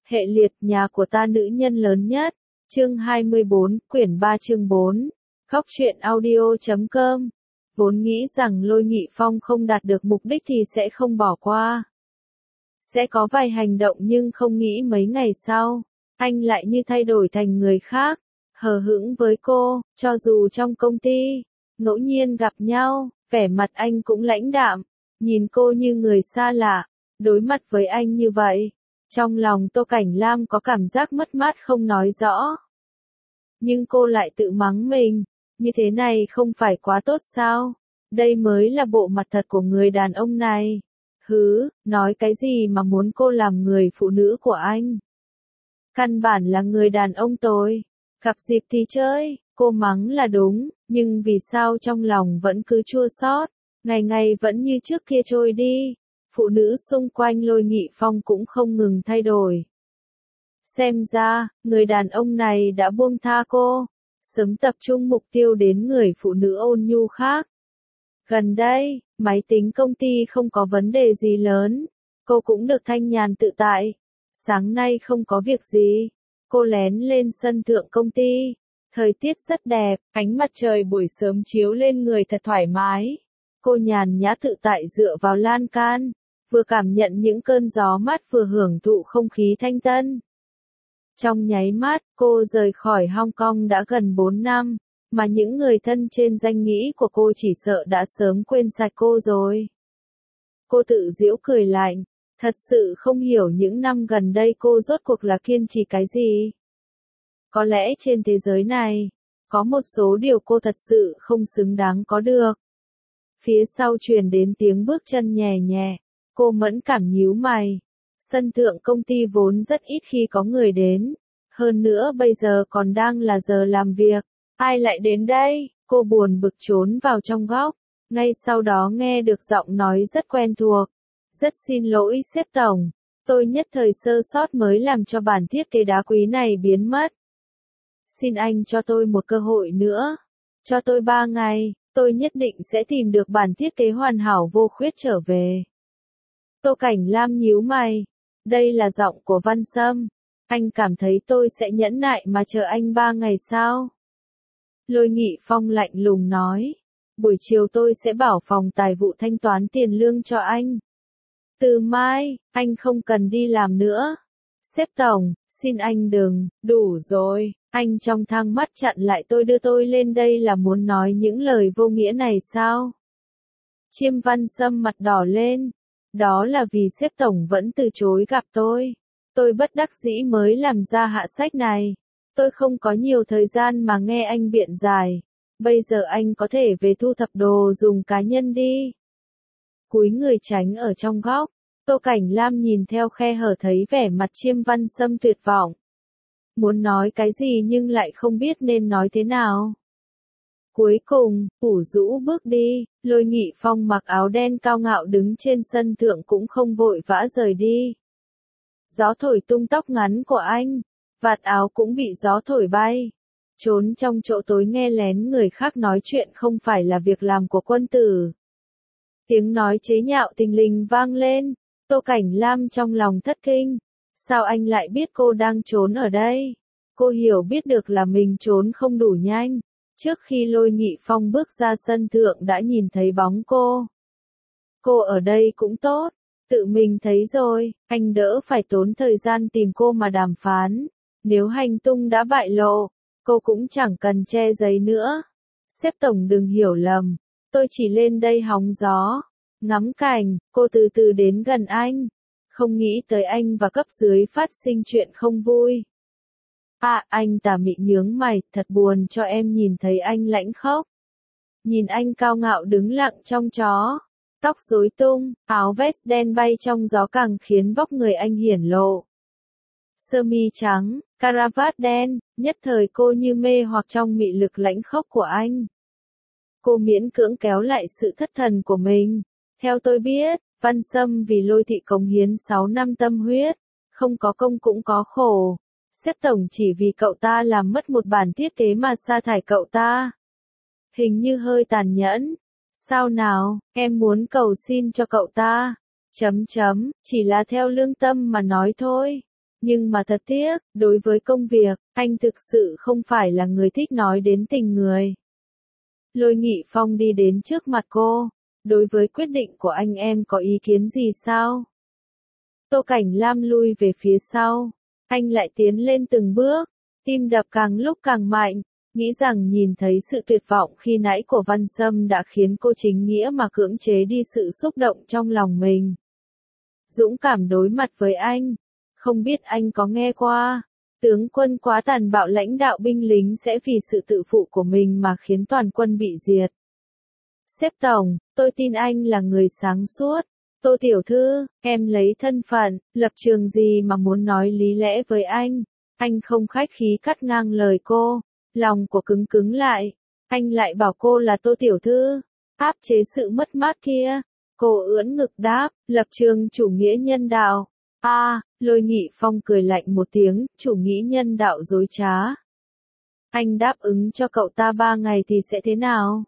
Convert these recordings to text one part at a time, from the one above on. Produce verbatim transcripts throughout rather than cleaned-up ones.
Hệ liệt nhà của ta nữ nhân lớn nhất. Chương hai mươi bốn, quyển ba chương bốn. Góc truyện audio chấm com. Vốn nghĩ rằng Lôi Nghị Phong không đạt được mục đích thì sẽ không bỏ qua. Sẽ có vài hành động nhưng không nghĩ mấy ngày sau, anh lại như thay đổi thành người khác, hờ hững với cô, cho dù trong công ty, ngẫu nhiên gặp nhau, vẻ mặt anh cũng lãnh đạm, nhìn cô như người xa lạ, đối mặt với anh như vậy. Trong lòng Tô Cảnh Lam có cảm giác mất mát không nói rõ. Nhưng cô lại tự mắng mình, như thế này không phải quá tốt sao? Đây mới là bộ mặt thật của người đàn ông này. Hứ, nói cái gì mà muốn cô làm người phụ nữ của anh? Căn bản là người đàn ông tồi. Gặp dịp thì chơi, cô mắng là đúng, nhưng vì sao trong lòng vẫn cứ chua xót, ngày ngày vẫn như trước kia trôi đi. Phụ nữ xung quanh Lôi Nghị Phong cũng không ngừng thay đổi. Xem ra, người đàn ông này đã buông tha cô, sớm tập trung mục tiêu đến người phụ nữ ôn nhu khác. Gần đây, máy tính công ty không có vấn đề gì lớn, cô cũng được thanh nhàn tự tại. Sáng nay không có việc gì, cô lén lên sân thượng công ty. Thời tiết rất đẹp, ánh mặt trời buổi sớm chiếu lên người thật thoải mái. Cô nhàn nhã tự tại dựa vào lan can, vừa cảm nhận những cơn gió mát vừa hưởng thụ không khí thanh tân. Trong nháy mắt, cô rời khỏi Hong Kong đã gần bốn năm, mà những người thân trên danh nghĩa của cô chỉ sợ đã sớm quên sạch cô rồi. Cô tự giễu cười lạnh, thật sự không hiểu những năm gần đây cô rốt cuộc là kiên trì cái gì. Có lẽ trên thế giới này, có một số điều cô thật sự không xứng đáng có được. Phía sau truyền đến tiếng bước chân nhẹ nhẹ, cô mẫn cảm nhíu mày. Sân thượng công ty vốn rất ít khi có người đến, hơn nữa bây giờ còn đang là giờ làm việc. Ai lại đến đây? Cô buồn bực trốn vào trong góc, ngay sau đó nghe được giọng nói rất quen thuộc. Rất xin lỗi sếp tổng, tôi nhất thời sơ sót mới làm cho bản thiết kế đá quý này biến mất. Xin anh cho tôi một cơ hội nữa, cho tôi ba ngày, tôi nhất định sẽ tìm được bản thiết kế hoàn hảo vô khuyết trở về. Tô Cảnh Lam nhíu mày, đây là giọng của Văn Sâm, anh cảm thấy tôi sẽ nhẫn nại mà chờ anh ba ngày sao? Lôi Nghị Phong lạnh lùng nói, buổi chiều tôi sẽ bảo phòng tài vụ thanh toán tiền lương cho anh. Từ mai, anh không cần đi làm nữa. Sếp tổng, xin anh đừng, đủ rồi, anh trong thang mắt chặn lại tôi đưa tôi lên đây là muốn nói những lời vô nghĩa này sao? Chiêm Văn Sâm mặt đỏ lên, đó là vì sếp tổng vẫn từ chối gặp tôi. Tôi bất đắc dĩ mới làm ra hạ sách này. Tôi không có nhiều thời gian mà nghe anh biện giải. Bây giờ anh có thể về thu thập đồ dùng cá nhân đi. Cúi người tránh ở trong góc, Tô Cảnh Lam nhìn theo khe hở thấy vẻ mặt Chiêm Văn Sâm tuyệt vọng. Muốn nói cái gì nhưng lại không biết nên nói thế nào. Cuối cùng, ủ rũ bước đi, Lôi Nghị Phong mặc áo đen cao ngạo đứng trên sân thượng cũng không vội vã rời đi. Gió thổi tung tóc ngắn của anh, vạt áo cũng bị gió thổi bay. Trốn trong chỗ tối nghe lén người khác nói chuyện không phải là việc làm của quân tử. Tiếng nói chế nhạo tình lình vang lên, Tô Cảnh Lam trong lòng thất kinh. Sao anh lại biết cô đang trốn ở đây? Cô hiểu biết được là mình trốn không đủ nhanh. Trước khi Lôi Nghị Phong bước ra sân thượng đã nhìn thấy bóng cô. Cô ở đây cũng tốt, tự mình thấy rồi, anh đỡ phải tốn thời gian tìm cô mà đàm phán. Nếu hành tung đã bại lộ, cô cũng chẳng cần che giấy nữa. Sếp tổng đừng hiểu lầm, tôi chỉ lên đây hóng gió, ngắm cảnh. Cô từ từ đến gần anh, không nghĩ tới anh và cấp dưới phát sinh chuyện không vui. À, anh tà mị nhướng mày, thật buồn cho em nhìn thấy anh lãnh khốc. Nhìn anh cao ngạo đứng lặng trong chó, tóc rối tung, áo vest đen bay trong gió càng khiến vóc người anh hiển lộ. Sơ mi trắng, caravat đen, nhất thời cô như mê hoặc trong mị lực lãnh khốc của anh. Cô miễn cưỡng kéo lại sự thất thần của mình. Theo tôi biết, Văn Sâm vì Lôi thị cống hiến sáu năm tâm huyết, không có công cũng có khổ. Sếp tổng chỉ vì cậu ta làm mất một bản thiết kế mà sa thải cậu ta. Hình như hơi tàn nhẫn. Sao nào, em muốn cầu xin cho cậu ta. Chấm chấm, chỉ là theo lương tâm mà nói thôi. Nhưng mà thật tiếc, đối với công việc, anh thực sự không phải là người thích nói đến tình người. Lôi Nghị Phong đi đến trước mặt cô. Đối với quyết định của anh em có ý kiến gì sao? Tô Cảnh Lam lui về phía sau. Anh lại tiến lên từng bước. Tim đập càng lúc càng mạnh. Nghĩ rằng nhìn thấy sự tuyệt vọng khi nãy của Văn Sâm đã khiến cô chính nghĩa mà cưỡng chế đi sự xúc động trong lòng mình. Dũng cảm đối mặt với anh. Không biết anh có nghe qua. Tướng quân quá tàn bạo lãnh đạo binh lính sẽ vì sự tự phụ của mình mà khiến toàn quân bị diệt. Sếp tổng, tôi tin anh là người sáng suốt. Tô tiểu thư, em lấy thân phận, lập trường gì mà muốn nói lý lẽ với anh. Anh không khách khí cắt ngang lời cô. Lòng của cứng cứng lại. Anh lại bảo cô là Tô tiểu thư. Áp chế sự mất mát kia. Cô ưỡn ngực đáp, lập trường chủ nghĩa nhân đạo. A, à, Lôi Nghị Phong cười lạnh một tiếng, chủ nghĩa nhân đạo dối trá. Anh đáp ứng cho cậu ta ba ngày thì sẽ thế nào?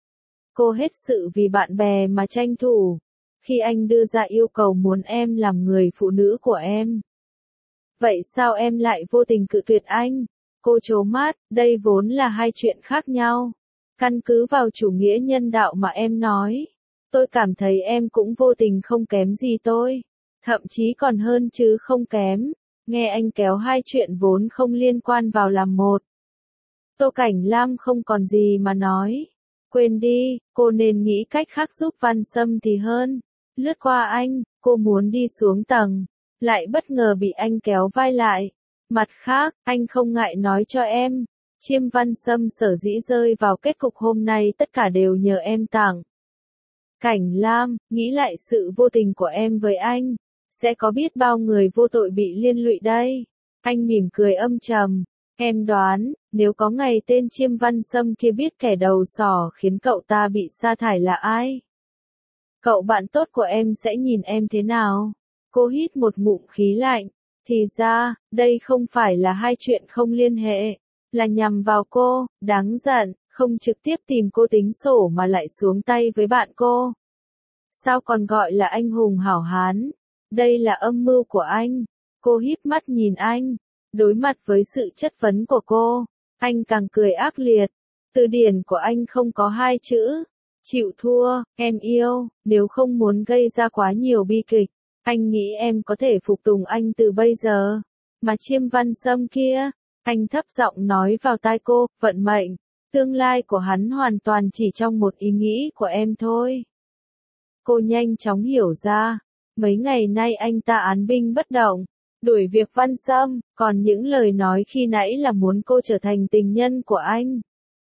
Cô hết sự vì bạn bè mà tranh thủ. Khi anh đưa ra yêu cầu muốn em làm người phụ nữ của em. Vậy sao em lại vô tình cự tuyệt anh? Cô trố mắt, đây vốn là hai chuyện khác nhau. Căn cứ vào chủ nghĩa nhân đạo mà em nói. Tôi cảm thấy em cũng vô tình không kém gì tôi. Thậm chí còn hơn chứ không kém. Nghe anh kéo hai chuyện vốn không liên quan vào làm một. Tô Cảnh Lam không còn gì mà nói. Quên đi, cô nên nghĩ cách khác giúp Văn Sâm thì hơn. Lướt qua anh, cô muốn đi xuống tầng. Lại bất ngờ bị anh kéo vai lại. Mặt khác, anh không ngại nói cho em. Chiêm Văn Sâm sở dĩ rơi vào kết cục hôm nay tất cả đều nhờ em tặng. Cảnh Lam, nghĩ lại sự vô tình của em với anh. Sẽ có biết bao người vô tội bị liên lụy đây. Anh mỉm cười âm trầm. Em đoán, nếu có ngày tên Chiêm Văn Sâm kia biết kẻ đầu sỏ khiến cậu ta bị sa thải là ai? Cậu bạn tốt của em sẽ nhìn em thế nào? Cô hít một ngụm khí lạnh. Thì ra, đây không phải là hai chuyện không liên hệ. Là nhằm vào cô, đáng giận, không trực tiếp tìm cô tính sổ mà lại xuống tay với bạn cô. Sao còn gọi là anh hùng hảo hán? Đây là âm mưu của anh. Cô híp mắt nhìn anh. Đối mặt với sự chất vấn của cô, anh càng cười ác liệt. Từ điển của anh không có hai chữ. Chịu thua, em yêu, nếu không muốn gây ra quá nhiều bi kịch. Anh nghĩ em có thể phục tùng anh từ bây giờ. Mà Chiêm Văn Sâm kia, anh thấp giọng nói vào tai cô, vận mệnh, tương lai của hắn hoàn toàn chỉ trong một ý nghĩ của em thôi. Cô nhanh chóng hiểu ra, mấy ngày nay anh ta án binh bất động, đuổi việc Văn Sâm, còn những lời nói khi nãy là muốn cô trở thành tình nhân của anh.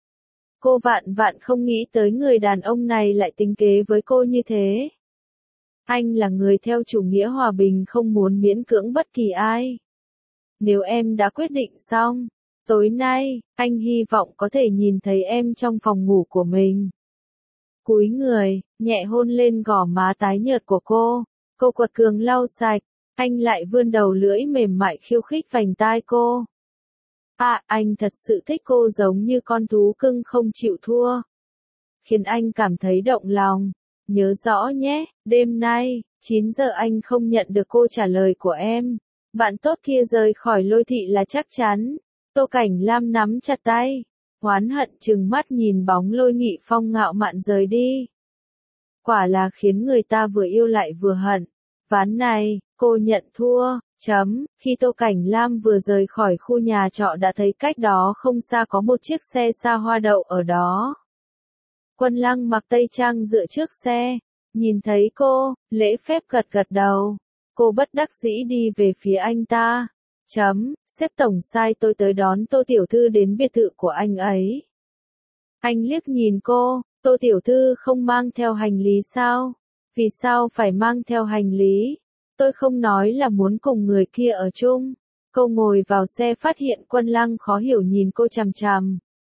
Cô vạn vạn không nghĩ tới người đàn ông này lại tính kế với cô như thế. Anh là người theo chủ nghĩa hòa bình không muốn miễn cưỡng bất kỳ ai. Nếu em đã quyết định xong, tối nay, anh hy vọng có thể nhìn thấy em trong phòng ngủ của mình. Cúi người, nhẹ hôn lên gò má tái nhợt của cô. Cô quật cường lau sạch, anh lại vươn đầu lưỡi mềm mại khiêu khích vành tai cô. À, anh thật sự thích cô giống như con thú cưng không chịu thua. Khiến anh cảm thấy động lòng. Nhớ rõ nhé, đêm nay, chín giờ anh không nhận được câu trả lời của em. Bạn tốt kia rời khỏi Lôi thị là chắc chắn. Tô Cảnh Lam nắm chặt tay. Oán hận trừng mắt nhìn bóng Lôi Nghị Phong ngạo mạn rời đi. Quả là khiến người ta vừa yêu lại vừa hận. Ván này, cô nhận thua, chấm. Khi Tô Cảnh Lam vừa rời khỏi khu nhà trọ đã thấy cách đó không xa có một chiếc xe xa hoa đậu ở đó. Quân Lăng mặc tây trang dựa trước xe, nhìn thấy cô, lễ phép gật gật đầu. Cô bất đắc dĩ đi về phía anh ta. Chấm, sếp tổng sai tôi tới đón Tô tiểu thư đến biệt thự của anh ấy. Anh liếc nhìn cô, Tô tiểu thư không mang theo hành lý sao? Vì sao phải mang theo hành lý? Tôi không nói là muốn cùng người kia ở chung. Cô ngồi vào xe phát hiện Quân Lăng khó hiểu nhìn cô chằm chằm.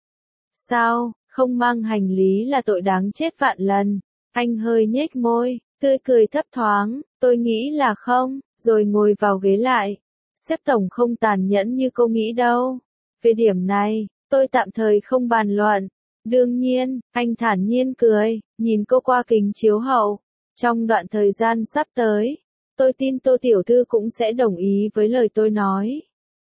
Sao, không mang hành lý là tội đáng chết vạn lần. Anh hơi nhếch môi, tươi cười thấp thoáng, tôi nghĩ là không, rồi ngồi vào ghế lại. Sếp tổng không tàn nhẫn như cô nghĩ đâu. Về điểm này, tôi tạm thời không bàn luận. Đương nhiên, anh thản nhiên cười, nhìn cô qua kính chiếu hậu. Trong đoạn thời gian sắp tới, Tôi tin Tô Tiểu Thư cũng sẽ đồng ý với lời tôi nói.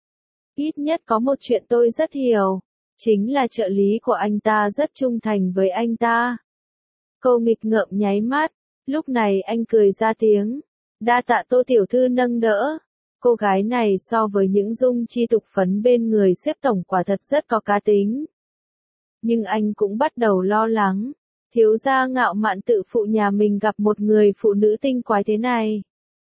Ít nhất có một chuyện tôi rất hiểu, chính là trợ lý của anh ta rất trung thành với anh ta. Cô nghịch ngợm nháy mắt, lúc này anh cười ra tiếng. Đa tạ Tô Tiểu Thư nâng đỡ. Cô gái này so với những dung chi tục phấn bên người xếp tổng quả thật rất có cá tính. Nhưng anh cũng bắt đầu lo lắng. Thiếu gia ngạo mạn tự phụ nhà mình gặp một người phụ nữ tinh quái thế này.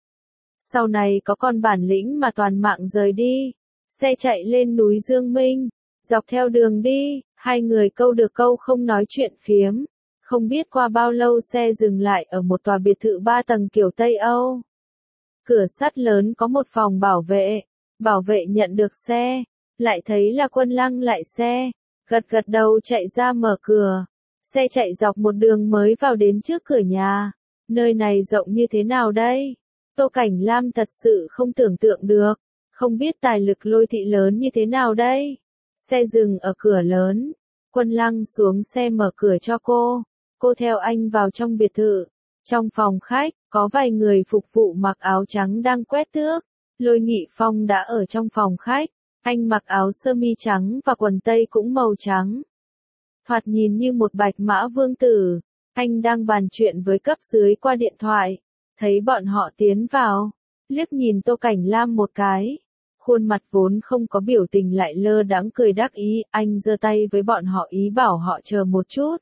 Sau này có con bản lĩnh mà toàn mạng rời đi. Xe chạy lên núi Dương Minh. Dọc theo đường đi, hai người câu được câu không nói chuyện phiếm. Không biết qua bao lâu xe dừng lại ở một tòa biệt thự ba tầng kiểu Tây Âu. Cửa sắt lớn có một phòng bảo vệ. Bảo vệ nhận được xe. Lại thấy là Quân Lăng lại xe. Gật gật đầu chạy ra mở cửa. Xe chạy dọc một đường mới vào đến trước cửa nhà. Nơi này rộng như thế nào đây? Tô Cảnh Lam thật sự không tưởng tượng được. Không biết tài lực Lôi thị lớn như thế nào đây? Xe dừng ở cửa lớn. Quân Lăng xuống xe mở cửa cho cô. Cô theo anh vào trong biệt thự. Trong phòng khách, có vài người phục vụ mặc áo trắng đang quét tước. Lôi Nghị Phong đã ở trong phòng khách. Anh mặc áo sơ mi trắng và quần tây cũng màu trắng. Thoạt nhìn như một bạch mã vương tử. Anh đang bàn chuyện với cấp dưới qua điện thoại. Thấy bọn họ tiến vào. Liếc nhìn Tô Cảnh Lam một cái. Khuôn mặt vốn không có biểu tình lại lơ đãng cười đắc ý. Anh giơ tay với bọn họ ý bảo họ chờ một chút.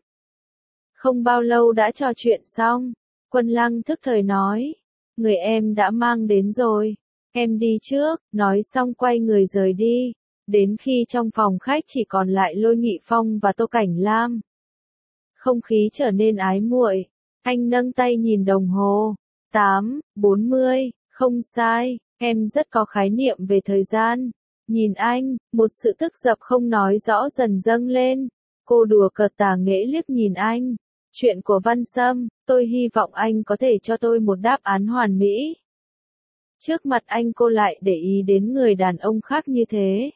Không bao lâu đã trò chuyện xong. Quân Lăng thức thời nói. Người em đã mang đến rồi. Em đi trước, nói xong quay người rời đi. Đến khi trong phòng khách chỉ còn lại Lôi Nghị Phong và Tô Cảnh Lam. Không khí trở nên ái muội. Anh nâng tay nhìn đồng hồ. tám, bốn mươi, không sai, em rất có khái niệm về thời gian. Nhìn anh, một sự tức giận không nói rõ dần dâng lên. Cô đùa cợt tà nghễ liếc nhìn anh. Chuyện của Văn Sâm, tôi hy vọng anh có thể cho tôi một đáp án hoàn mỹ. Trước mặt anh cô lại để ý đến người đàn ông khác như thế.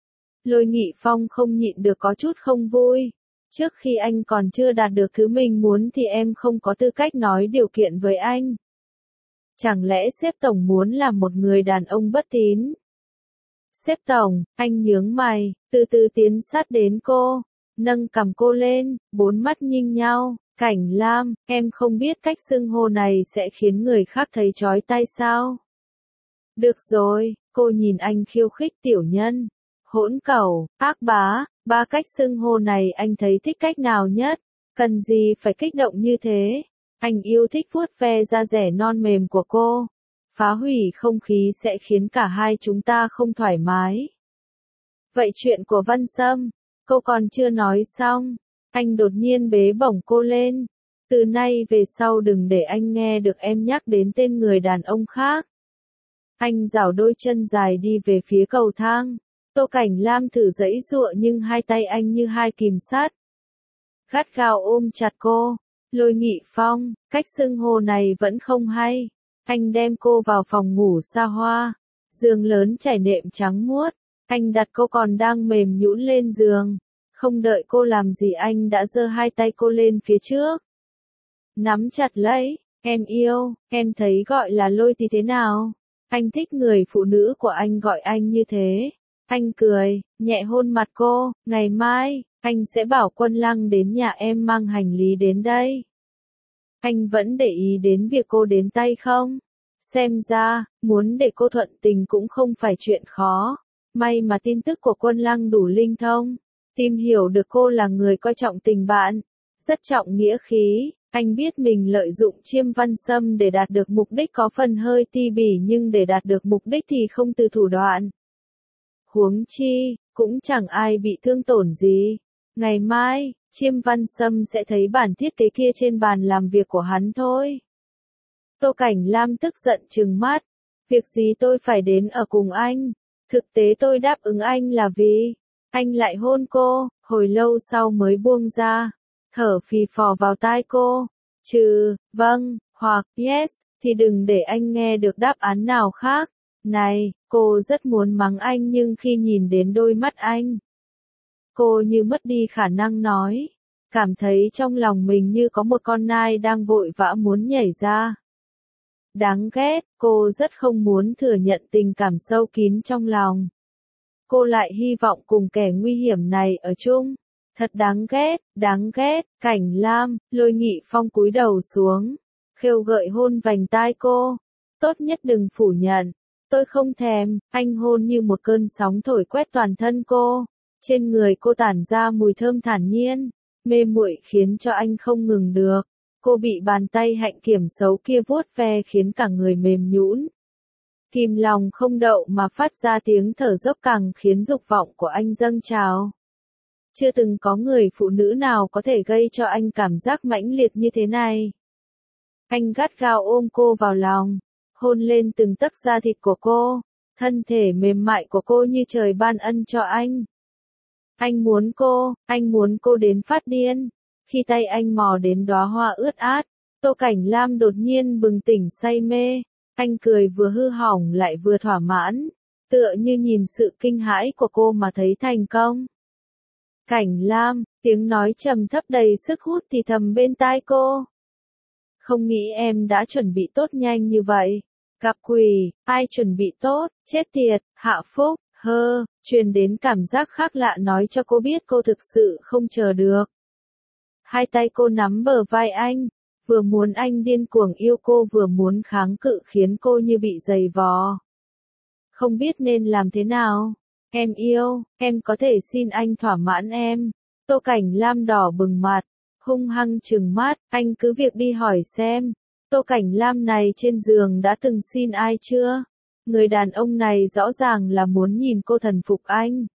Lôi Nghị Phong không nhịn được có chút không vui. Trước khi anh còn chưa đạt được thứ mình muốn thì em không có tư cách nói điều kiện với anh. Chẳng lẽ sếp tổng muốn làm một người đàn ông bất tín? Sếp tổng, anh nhướng mày, từ từ tiến sát đến cô, nâng cằm cô lên, bốn mắt nhìn nhau. Cảnh Lam, em không biết cách xưng hô này sẽ khiến người khác thấy chói tai sao? Được rồi, cô nhìn anh khiêu khích tiểu nhân. Hỗn cẩu, ác bá, ba cách xưng hô này anh thấy thích cách nào nhất? Cần gì phải kích động như thế? Anh yêu thích vuốt ve da dẻ non mềm của cô. Phá hủy không khí sẽ khiến cả hai chúng ta không thoải mái. Vậy chuyện của Văn Sâm, cô còn chưa nói xong. Anh đột nhiên bế bổng cô lên. Từ nay về sau đừng để anh nghe được em nhắc đến tên người đàn ông khác. Anh giảo đôi chân dài đi về phía cầu thang. Tô Cảnh Lam thử giãy giụa nhưng hai tay anh như hai kìm sắt. Gắt gao ôm chặt cô. Lôi Nghị Phong, cách xưng hô này vẫn không hay. Anh đem cô vào phòng ngủ xa hoa. Giường lớn trải nệm trắng muốt. Anh đặt cô còn đang mềm nhũn lên giường. Không đợi cô làm gì anh đã giơ hai tay cô lên phía trước. Nắm chặt lấy, em yêu, em thấy gọi là Lôi thì thế nào? Anh thích người phụ nữ của anh gọi anh như thế. Anh cười, nhẹ hôn mặt cô, ngày mai, anh sẽ bảo Quân Lăng đến nhà em mang hành lý đến đây. Anh vẫn để ý đến việc cô đến tay không? Xem ra, muốn để cô thuận tình cũng không phải chuyện khó. May mà tin tức của Quân Lăng đủ linh thông. Tìm hiểu được cô là người coi trọng tình bạn, rất trọng nghĩa khí. Anh biết mình lợi dụng Chiêm Văn Sâm để đạt được mục đích có phần hơi ti bỉ nhưng để đạt được mục đích thì không từ thủ đoạn. Huống chi, cũng chẳng ai bị thương tổn gì. Ngày mai, Chiêm Văn Sâm sẽ thấy bản thiết kế kia trên bàn làm việc của hắn thôi. Tô Cảnh Lam tức giận trừng mắt. Việc gì tôi phải đến ở cùng anh? Thực tế tôi đáp ứng anh là vì... Anh lại hôn cô, hồi lâu sau mới buông ra. Thở phì phò vào tai cô. Trừ, vâng, hoặc yes, thì đừng để anh nghe được đáp án nào khác. Này, cô rất muốn mắng anh nhưng khi nhìn đến đôi mắt anh, cô như mất đi khả năng nói. Cảm thấy trong lòng mình như có một con nai đang vội vã muốn nhảy ra. Đáng ghét, cô rất không muốn thừa nhận tình cảm sâu kín trong lòng. Cô lại hy vọng cùng kẻ nguy hiểm này ở chung. Thật đáng ghét, đáng ghét, Cảnh Lam, Lôi Nghị Phong cúi đầu xuống, khêu gợi hôn vành tai cô. Tốt nhất đừng phủ nhận. Tôi không thèm, anh hôn như một cơn sóng thổi quét toàn thân cô. Trên người cô tản ra mùi thơm thản nhiên, mê muội khiến cho anh không ngừng được. Cô bị bàn tay hạnh kiểm xấu kia vuốt ve khiến cả người mềm nhũn. Kìm lòng không đậu mà phát ra tiếng thở dốc càng khiến dục vọng của anh dâng trào. Chưa từng có người phụ nữ nào có thể gây cho anh cảm giác mãnh liệt như thế này. Anh gắt gao ôm cô vào lòng, hôn lên từng tấc da thịt của cô, thân thể mềm mại của cô như trời ban ân cho anh. Anh muốn cô, anh muốn cô đến phát điên. Khi tay anh mò đến đóa hoa ướt át, Tô Cảnh Lam đột nhiên bừng tỉnh say mê. Anh cười vừa hư hỏng lại vừa thỏa mãn, tựa như nhìn sự kinh hãi của cô mà thấy thành công. Cảnh Lam, tiếng nói trầm thấp đầy sức hút thì thầm bên tai cô. Không nghĩ em đã chuẩn bị tốt nhanh như vậy. Gặp quỷ, ai chuẩn bị tốt, chết tiệt, Hạ Phúc, hơ, truyền đến cảm giác khác lạ nói cho cô biết cô thực sự không chờ được. Hai tay cô nắm bờ vai anh, vừa muốn anh điên cuồng yêu cô vừa muốn kháng cự khiến cô như bị giày vò. Không biết nên làm thế nào. Em yêu, em có thể xin anh thỏa mãn em. Tô Cảnh Lam đỏ bừng mặt, hung hăng trừng mắt, anh cứ việc đi hỏi xem. Tô Cảnh Lam này trên giường đã từng xin ai chưa? Người đàn ông này rõ ràng là muốn nhìn cô thần phục anh.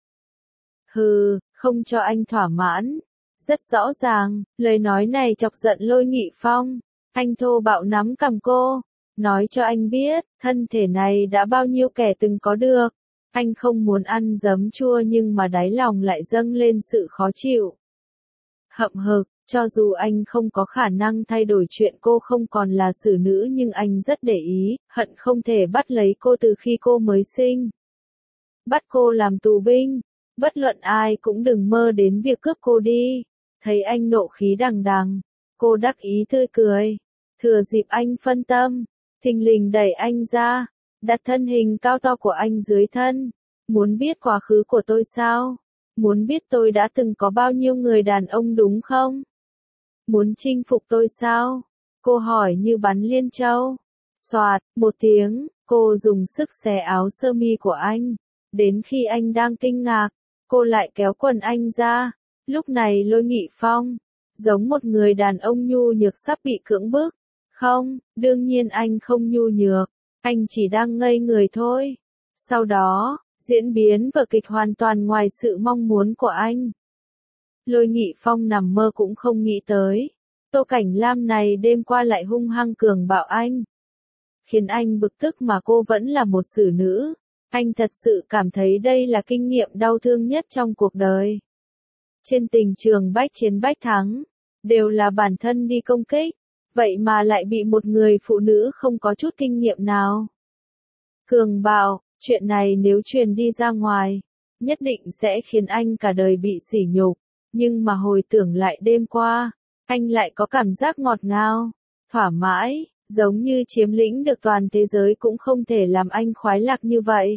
Hừ, không cho anh thỏa mãn. Rất rõ ràng, lời nói này chọc giận Lôi Nghị Phong. Anh thô bạo nắm cằm cô, nói cho anh biết, thân thể này đã bao nhiêu kẻ từng có được. Anh không muốn ăn giấm chua nhưng mà đáy lòng lại dâng lên sự khó chịu. Hậm hực, cho dù anh không có khả năng thay đổi chuyện cô không còn là xử nữ nhưng anh rất để ý, hận không thể bắt lấy cô từ khi cô mới sinh. Bắt cô làm tù binh, bất luận ai cũng đừng mơ đến việc cướp cô đi. Thấy anh nộ khí đằng đằng, cô đắc ý tươi cười. Thừa dịp anh phân tâm, thình lình đẩy anh ra, đặt thân hình cao to của anh dưới thân. Muốn biết quá khứ của tôi sao? Muốn biết tôi đã từng có bao nhiêu người đàn ông đúng không? Muốn chinh phục tôi sao? Cô hỏi như bắn liên châu. Soạt, một tiếng, cô dùng sức xé áo sơ mi của anh. Đến khi anh đang kinh ngạc, cô lại kéo quần anh ra. Lúc này Lôi Nghị Phong, giống một người đàn ông nhu nhược sắp bị cưỡng bức. Không, đương nhiên anh không nhu nhược, anh chỉ đang ngây người thôi. Sau đó, diễn biến vở kịch hoàn toàn ngoài sự mong muốn của anh. Lôi Nghị Phong nằm mơ cũng không nghĩ tới. Tô Cảnh Lam này đêm qua lại hung hăng cường bạo anh. Khiến anh bực tức mà cô vẫn là một xử nữ. Anh thật sự cảm thấy đây là kinh nghiệm đau thương nhất trong cuộc đời. Trên tình trường bách chiến bách thắng, đều là bản thân đi công kích, vậy mà lại bị một người phụ nữ không có chút kinh nghiệm nào cường bạo. Chuyện này nếu truyền đi ra ngoài, nhất định sẽ khiến anh cả đời bị sỉ nhục. Nhưng mà hồi tưởng lại đêm qua, anh lại có cảm giác ngọt ngào, thỏa mãn, giống như chiếm lĩnh được toàn thế giới cũng không thể làm anh khoái lạc như vậy.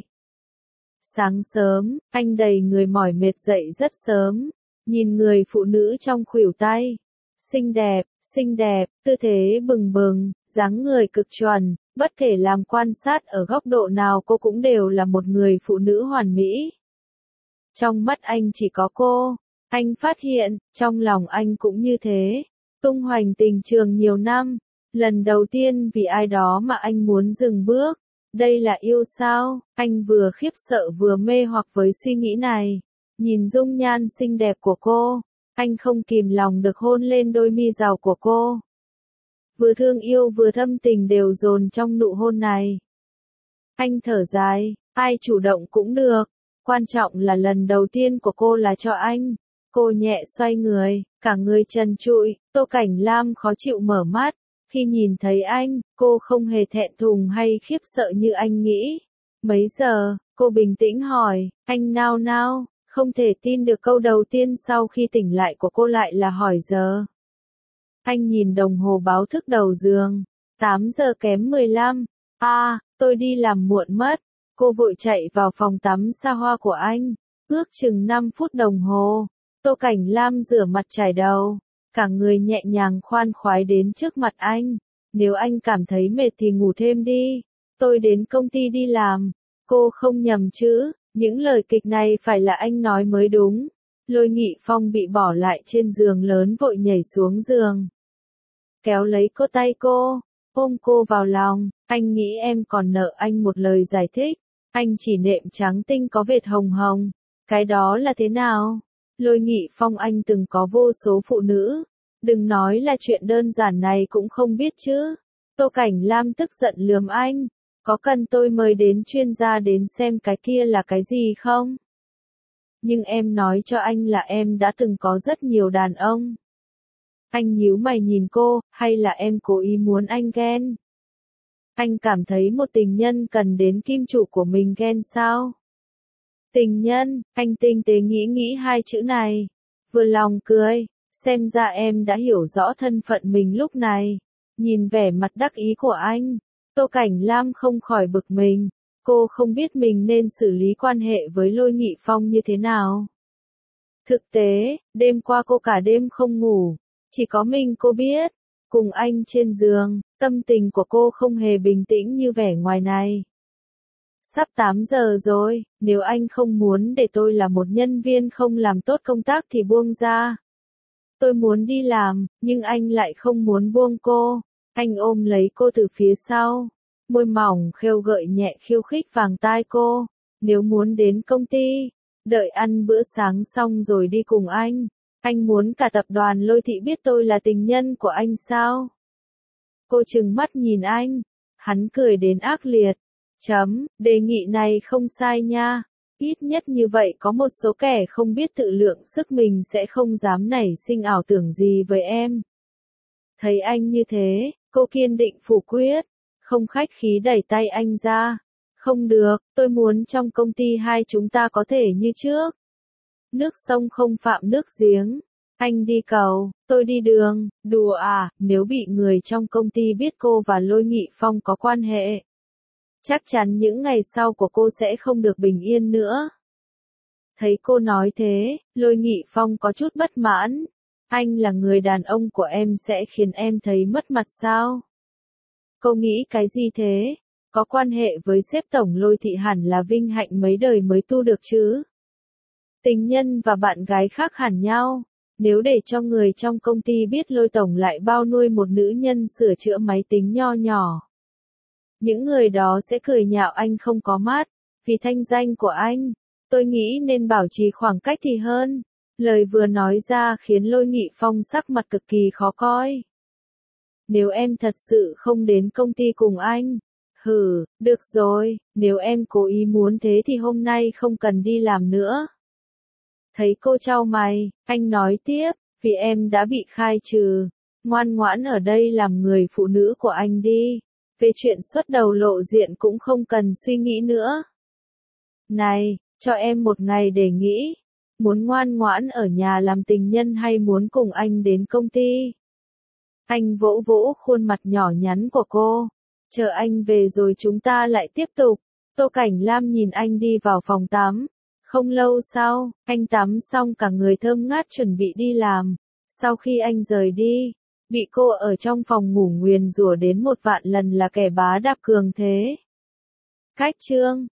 Sáng sớm, anh đầy người mỏi mệt dậy rất sớm, nhìn người phụ nữ trong khuỷu tay. Xinh đẹp, xinh đẹp, tư thế bừng bừng, dáng người cực chuẩn, bất kể làm quan sát ở góc độ nào cô cũng đều là một người phụ nữ hoàn mỹ. Trong mắt anh chỉ có cô, anh phát hiện, trong lòng anh cũng như thế. Tung hoành tình trường nhiều năm, lần đầu tiên vì ai đó mà anh muốn dừng bước. Đây là yêu sao? Anh vừa khiếp sợ vừa mê hoặc với suy nghĩ này. Nhìn dung nhan xinh đẹp của cô, anh không kìm lòng được hôn lên đôi mi rào của cô. Vừa thương yêu vừa thâm tình đều dồn trong nụ hôn này. Anh thở dài, ai chủ động cũng được, quan trọng là lần đầu tiên của cô là cho anh. Cô nhẹ xoay người, cả người trần trụi, Tô Cảnh Lam khó chịu mở mắt. Khi nhìn thấy anh, cô không hề thẹn thùng hay khiếp sợ như anh nghĩ. Mấy giờ, cô bình tĩnh hỏi, anh nao nao, không thể tin được câu đầu tiên sau khi tỉnh lại của cô lại là hỏi giờ. Anh nhìn đồng hồ báo thức đầu giường, tám giờ kém mười lăm. À, tôi đi làm muộn mất. Cô vội chạy vào phòng tắm xa hoa của anh. Ước chừng năm phút đồng hồ. Tô Cảnh Lam rửa mặt chải đầu. Cả người nhẹ nhàng khoan khoái đến trước mặt anh. Nếu anh cảm thấy mệt thì ngủ thêm đi. Tôi đến công ty đi làm. Cô không nhầm chứ. Những lời kịch này phải là anh nói mới đúng. Lôi Nghị Phong bị bỏ lại trên giường lớn vội nhảy xuống giường. Kéo lấy cô tay cô. Ôm cô vào lòng. Anh nghĩ em còn nợ anh một lời giải thích. Anh chỉ nệm trắng tinh có vệt hồng hồng. Cái đó là thế nào? Lôi Nghị Phong anh từng có vô số phụ nữ. Đừng nói là chuyện đơn giản này cũng không biết chứ. Tô Cảnh Lam tức giận lườm anh. Có cần tôi mời đến chuyên gia đến xem cái kia là cái gì không? Nhưng em nói cho anh là em đã từng có rất nhiều đàn ông. Anh nhíu mày nhìn cô, hay là em cố ý muốn anh ghen? Anh cảm thấy một tình nhân cần đến kim chủ của mình ghen sao? Tình nhân, anh tinh tế nghĩ nghĩ hai chữ này. Vừa lòng cười, xem ra em đã hiểu rõ thân phận mình lúc này. Nhìn vẻ mặt đắc ý của anh, Tô Cảnh Lam không khỏi bực mình. Cô không biết mình nên xử lý quan hệ với Lôi Nghị Phong như thế nào. Thực tế, đêm qua cô cả đêm không ngủ. Chỉ có mình cô biết. Cùng anh trên giường, tâm tình của cô không hề bình tĩnh như vẻ ngoài này. Sắp tám giờ rồi, nếu anh không muốn để tôi là một nhân viên không làm tốt công tác thì buông ra. Tôi muốn đi làm, nhưng anh lại không muốn buông cô. Anh ôm lấy cô từ phía sau. Môi mỏng khêu gợi nhẹ khiêu khích vàng tai cô. Nếu muốn đến công ty, đợi ăn bữa sáng xong rồi đi cùng anh. Anh muốn cả tập đoàn Lôi Thị biết tôi là tình nhân của anh sao? Cô trừng mắt nhìn anh. Hắn cười đến ác liệt. Chấm, đề nghị này không sai nha. Ít nhất như vậy có một số kẻ không biết tự lượng sức mình sẽ không dám nảy sinh ảo tưởng gì với em. Thấy anh như thế, cô kiên định phủ quyết. Không khách khí đẩy tay anh ra. Không được, tôi muốn trong công ty hai chúng ta có thể như trước. Nước sông không phạm nước giếng. Anh đi cầu, tôi đi đường, đùa à, nếu bị người trong công ty biết cô và Lôi Nghị Phong có quan hệ. Chắc chắn những ngày sau của cô sẽ không được bình yên nữa. Thấy cô nói thế, Lôi Nghị Phong có chút bất mãn. Anh là người đàn ông của em sẽ khiến em thấy mất mặt sao? Cô nghĩ cái gì thế? Có quan hệ với sếp tổng Lôi Thị hẳn là vinh hạnh mấy đời mới tu được chứ. Tình nhân và bạn gái khác hẳn nhau. Nếu để cho người trong công ty biết Lôi tổng lại bao nuôi một nữ nhân sửa chữa máy tính nho nhỏ. Những người đó sẽ cười nhạo anh không có mắt. Vì thanh danh của anh, tôi nghĩ nên bảo trì khoảng cách thì hơn. Lời vừa nói ra khiến Lôi Nghị Phong sắc mặt cực kỳ khó coi. Nếu em thật sự không đến công ty cùng anh. Hừ, được rồi, nếu em cố ý muốn thế thì hôm nay không cần đi làm nữa. Thấy cô chau mày, anh nói tiếp, vì em đã bị khai trừ. Ngoan ngoãn ở đây làm người phụ nữ của anh đi. Về chuyện xuất đầu lộ diện cũng không cần suy nghĩ nữa. Này, cho em một ngày để nghĩ. Muốn ngoan ngoãn ở nhà làm tình nhân hay muốn cùng anh đến công ty? Anh vỗ vỗ khuôn mặt nhỏ nhắn của cô. Chờ anh về rồi chúng ta lại tiếp tục. Tô Cảnh Lam nhìn anh đi vào phòng tắm. Không lâu sau, anh tắm xong cả người thơm ngát chuẩn bị đi làm. Sau khi anh rời đi, bị cô ở trong phòng ngủ nguyền rủa đến một vạn lần là kẻ bá đạo cường thế. Cách chương